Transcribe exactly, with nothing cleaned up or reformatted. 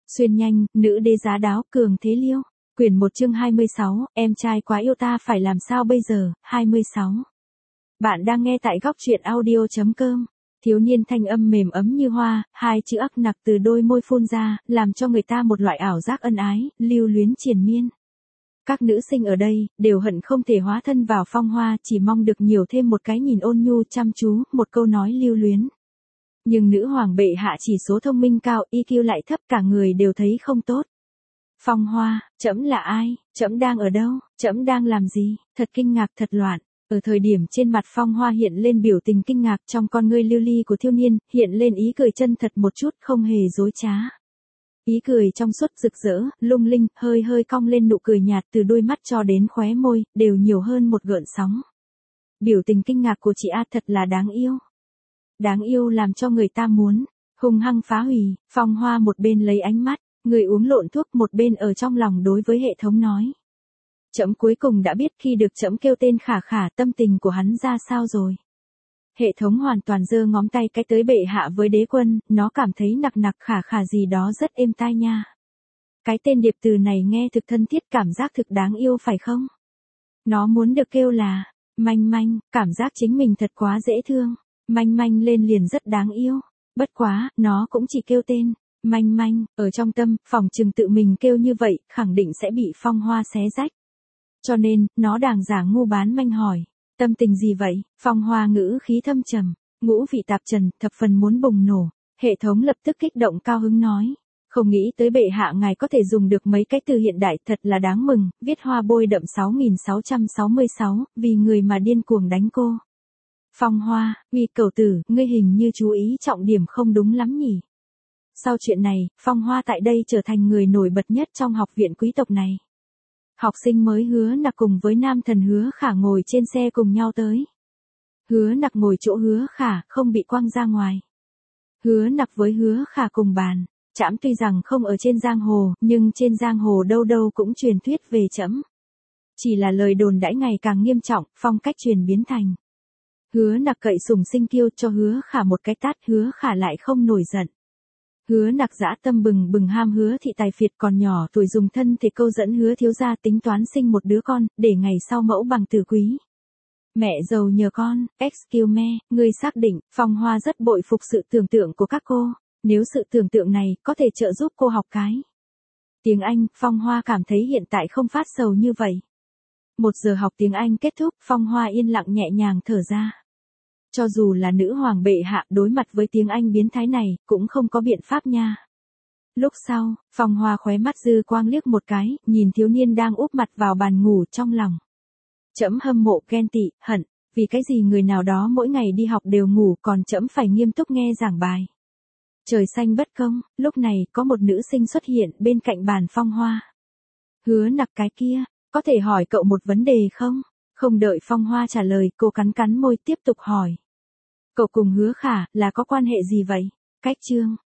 Xuyên nhanh, nữ đế giá đáo, cường thế liêu. Quyển một chương hai mươi sáu, em trai quá yêu ta phải làm sao bây giờ, hai mươi sáu. Bạn đang nghe tại góc truyện audio chấm com. Thiếu niên thanh âm mềm ấm như hoa, hai chữ ắc nặc từ đôi môi phun ra, làm cho người ta một loại ảo giác ân ái, lưu luyến triền miên. Các nữ sinh ở đây, đều hận không thể hóa thân vào Phong Hoa, chỉ mong được nhiều thêm một cái nhìn ôn nhu chăm chú, một câu nói lưu luyến. Nhưng nữ hoàng bệ hạ chỉ số thông minh cao, i kiu lại thấp, cả người đều thấy không tốt. Phong Hoa, trẫm là ai, trẫm đang ở đâu, trẫm đang làm gì, thật kinh ngạc thật loạn. Ở thời điểm trên mặt Phong Hoa hiện lên biểu tình kinh ngạc, trong con ngươi lưu ly của thiếu niên, hiện lên ý cười chân thật một chút, không hề dối trá. Ý cười trong suốt rực rỡ, lung linh, hơi hơi cong lên nụ cười nhạt từ đôi mắt cho đến khóe môi, đều nhiều hơn một gợn sóng. Biểu tình kinh ngạc của chị A thật là đáng yêu. Đáng yêu làm cho người ta muốn hung hăng phá hủy. Phong Hoa một bên lấy ánh mắt, người uống lộn thuốc, một bên ở trong lòng đối với hệ thống nói. Trẫm cuối cùng đã biết khi được trẫm kêu tên Khả Khả, tâm tình của hắn ra sao rồi. Hệ thống hoàn toàn giơ ngón tay cái tới bệ hạ với đế quân, nó cảm thấy nặc nặc Khả Khả gì đó rất êm tai nha. Cái tên điệp từ này nghe thực thân thiết, cảm giác thực đáng yêu phải không? Nó muốn được kêu là manh manh, cảm giác chính mình thật quá dễ thương. Manh manh lên liền rất đáng yêu. Bất quá, nó cũng chỉ kêu tên manh manh, ở trong tâm, phòng chừng tự mình kêu như vậy, khẳng định sẽ bị Phong Hoa xé rách. Cho nên, nó đàng giả ngu bán manh hỏi, tâm tình gì vậy? Phong Hoa ngữ khí thâm trầm, ngũ vị tạp trần, thập phần muốn bùng nổ. Hệ thống lập tức kích động cao hứng nói, không nghĩ tới bệ hạ ngài có thể dùng được mấy cái từ hiện đại, thật là đáng mừng. Viết hoa bôi đậm sáu nghìn sáu trăm sáu mươi sáu, vì người mà điên cuồng đánh cô. Phong Hoa, uy cầu tử, ngươi hình như chú ý trọng điểm không đúng lắm nhỉ. Sau chuyện này, Phong Hoa tại đây trở thành người nổi bật nhất trong học viện quý tộc này. Học sinh mới Hứa Nặc cùng với nam thần Hứa Khả ngồi trên xe cùng nhau tới. Hứa Nặc ngồi chỗ Hứa Khả, không bị quăng ra ngoài. Hứa Nặc với Hứa Khả cùng bàn, trẫm tuy rằng không ở trên giang hồ, nhưng trên giang hồ đâu đâu cũng truyền thuyết về trẫm. Chỉ là lời đồn đãi ngày càng nghiêm trọng, phong cách truyền biến thành. Hứa Nặc cậy sùng sinh kiêu cho Hứa Khả một cái tát, Hứa Khả lại không nổi giận. Hứa Nặc dã tâm bừng bừng ham Hứa thị tài phiệt còn nhỏ tuổi dùng thân thể câu dẫn Hứa thiếu gia tính toán sinh một đứa con, để ngày sau mẫu bằng tử quý. Mẹ giàu nhờ con, excuse me, ngươi xác định, Phong Hoa rất bội phục sự tưởng tượng của các cô, nếu sự tưởng tượng này có thể trợ giúp cô học cái tiếng Anh, Phong Hoa cảm thấy hiện tại không phát sầu như vậy. Một giờ học tiếng Anh kết thúc, Phong Hoa yên lặng nhẹ nhàng thở ra. Cho dù là nữ hoàng bệ hạ đối mặt với tiếng Anh biến thái này, cũng không có biện pháp nha. Lúc sau, Phong Hoa khóe mắt dư quang liếc một cái, nhìn thiếu niên đang úp mặt vào bàn ngủ trong lòng. Trẫm hâm mộ ghen tị, hận, vì cái gì người nào đó mỗi ngày đi học đều ngủ, còn trẫm phải nghiêm túc nghe giảng bài. Trời xanh bất công, lúc này có một nữ sinh xuất hiện bên cạnh bàn Phong Hoa. Hứa Nặc cái kia, có thể hỏi cậu một vấn đề không? Không đợi Phong Hoa trả lời, cô cắn cắn môi tiếp tục hỏi. Cậu cùng Hứa Khả, là có quan hệ gì vậy? Cách chương,